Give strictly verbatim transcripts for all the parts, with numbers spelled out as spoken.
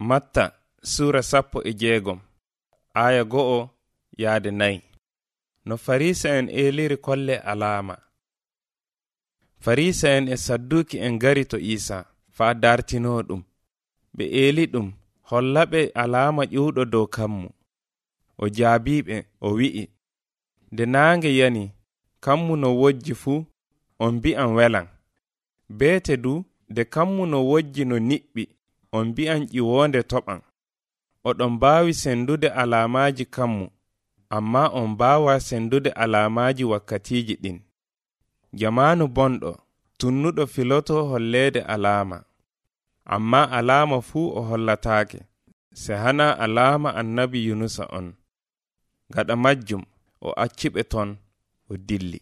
Matta sura sappo e jeegom aya go'o yaade nayi. No farisa en eliri kolle alama. Farisa en e sadduki en gari to Isa fa dartino ɗum. Ɓe eli ɗum hollaɓe alama ƴuwɗo dow kammu. O jaabiɓe o wi'i, nde naange yani kammu no wojji fu on mbi'an welan. Beete du de kammu no wojji no niɓɓi on mbi'an ƴiwonde toɓan. Oɗon mbaawi sendude alamaji kammu, amma on mbaawa sendude alamaji wakkatiji ɗin. Jamanu bonɗo tunnuɗo filoto hollede alama, amma alama fuu o hollataake, se hana alama annabi Yunusa on. Gaɗa majjum o acciɓe ton o dilli.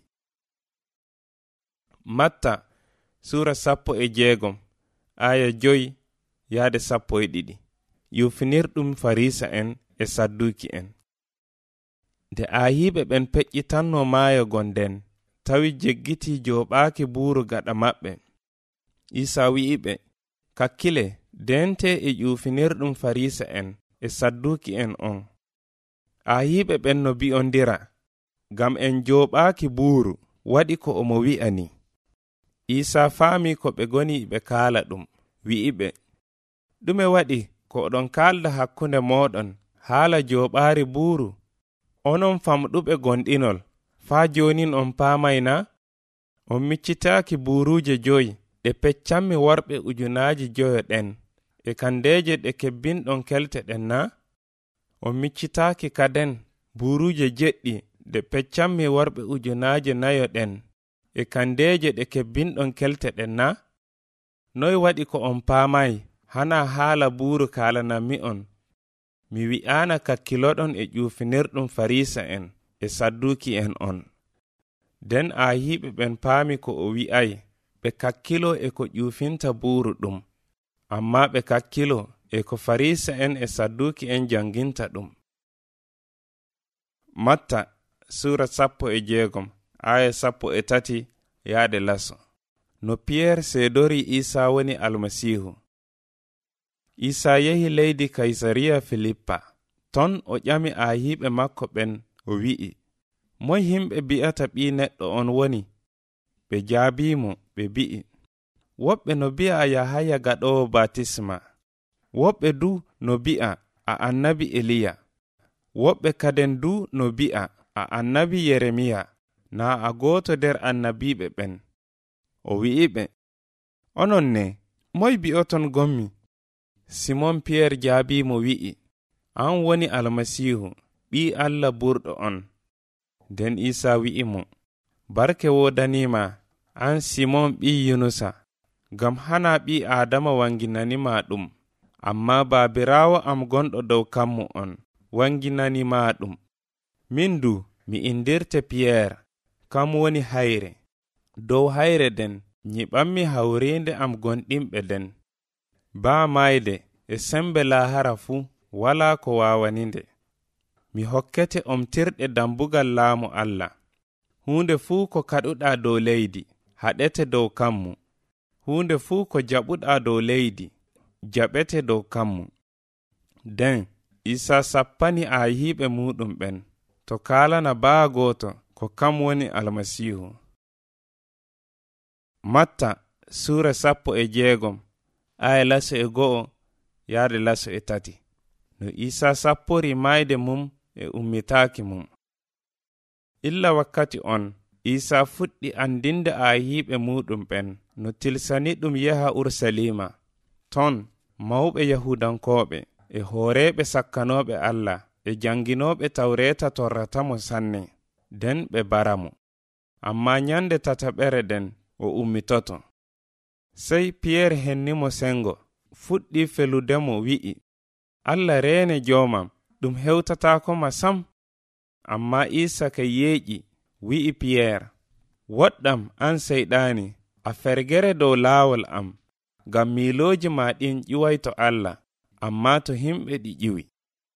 Matta sura sappo e jeegom aya joyi yaade sappo e ɗiɗi. Yufinirɗum farisa en e sadduki en. Nde ayiɓe ɓen peƴƴitanno maayo gonden tawi jeggiti joɓaaki buuru gaɗa maɓɓe. Isa wi'iɓe, kakkile dente e yufinirɗum farisa en e sadduki en on. Ayiɓe ɓen no bi'ondira, gam en joɓaaki buuru waɗi ko omo wi'ani. Isa faami ko ɓe goni ɓe kaala ɗum, wi'iɓe, ɗume waɗi ko oɗon kalda hakkunde moɗon haala joɓaari buuru? Onon famɗuɓe gonɗinol, faa jonin on paamayna? On miccitaaki buuruje joyi ɗe peccammi worɓe ujunaaji joyo ɗen e kandeje ɗe kebbinɗon kelte ɗen na? On miccitaaki kaden buuruje jeɗɗi ɗe peccammi worɓe ujunaaji nayo ɗen e kandeje ɗe kebbinɗon kelte ɗen na? Noy waɗi ko on paamay hana haala buuru kaalanammi on? Mi wi'aana kakkiloɗon e ƴuufinirɗum farisa en e sadduki en on. Den ayiɓe ɓen paami ko o wi'ay, ɓe kakkilo e ko ƴuufinta buuru ɗum, amma ɓe kakkilo e ko farisa en e sadduki en janginta ɗum. Matta sura sappo e jeegom aya sappo e tati yaade laso. No Piyeer seedori Isa woni almasihu. Isa yehi leydi Kaisariya Filippa. Ton o ƴami ayiɓe makko ɓen o wi'i, moy himɓe bi'ata ɓi neɗɗo on woni? Ɓe jaabimo ɓe bi'i, woɓɓe no bi'a Yahaya gaɗowo batisma, woɓɓe du no bi'a a annabi Eliya, woɓɓe kaden du no bi'a a annabi Yeremiya, na a gooto nder annabiɓe ɓen. O wi'iɓe, onon ne, moy bi'oton gommi? Simon Piyeer jaabimo wi'i, an woni almasihu, ɓi Allah burɗo on. Den Isa wi'i mo, barke wodanima an Simon ɓi Yunusa, gam hana ɓi Adama wanginanima ɗum, amma baabirawo am gonɗo dow kammu on wanginanima ɗum. Min du mi indirte Piyeer, kam woni hayre. Dow hayre den nyiɓammi hawrinde am gonɗinɓe den. Baa mayde e sembe lahara fu wala ko wawaninde. Mi hokkete omtirɗe dambugal laamu Allah. Hunde fuu ko kaɗuɗa dow leydi haɗete dow kammu. Hunde fuu ko jaɓuɗa dow leydi jaɓete dow kammu. Den Isa sappani ayiɓe muɗum ɓen to kaalana baa gooto ko kam woni almasihu. Matta sura sappo e jeegom aya laso e go'o yaade laso e tati. No Isa sappori mayde mum e ummitaaki mum. Illa wakkati on Isa fuɗɗi andinde ayiɓe muɗum ɓen no tilsani ɗum yaha Ursalima. Ton mawɓe Yahudankoɓe e hooreɓe sakkanoɓe Allah e janginoɓe tawreta torratamo sanne, den ɓe baramo. Amma nyande tataɓere den o ummitoto. Sey Piyeer hennimo sengo, fuɗɗi feludemo wi'i, Allah reene joomam, ɗum hewtatako ma sam. Amma Isa ka yeeƴi wi'i Piyeer, woɗɗam an seyɗani, a fergere dow laawol am, ngam miilooji ma ɗin ƴiway to Allah, amma to himɓe ɗi ƴiwi.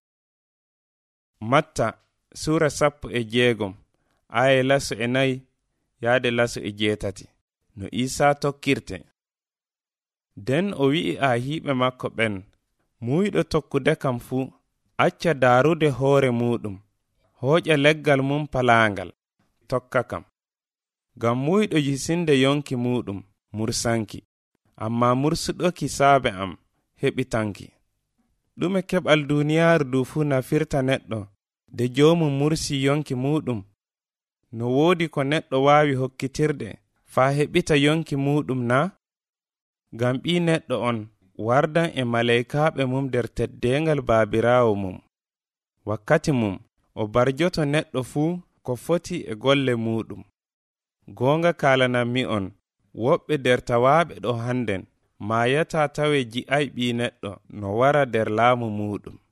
Matta sura sappo e jeegom aya laso e nayi yaade laso e jeetati. No Isa tokkirte. Den o wi'i ayiɓe makko ɓen muyɗo tokkude kam fuu acca daarude hoore muɗum, hooƴa leggal mum palaangal, tokka kam. Ngam muyɗo jisinde yonki muɗum mursanki, amma mursuɗoki saabe am heɓitanki. Ɗume keɓal duniyaaru du fuu nafirta neɗɗo de joomum mursi yonki muɗum? No woodi ko neɗɗo waawi hokkitirde faa heɓita yonki muɗum na? Ngam ɓii neɗɗo on wardan e maleykaaɓe mum nder teddengal baabiraawo mum. Wakkati mum o barjoto neɗɗo fuu ko foti e golle muɗum. Goonga kaalanammi on, woɓɓe nder tawaaɓe ɗo hannden maayata tawe ji'ay ɓii neɗɗo no wara nder laamu muɗum.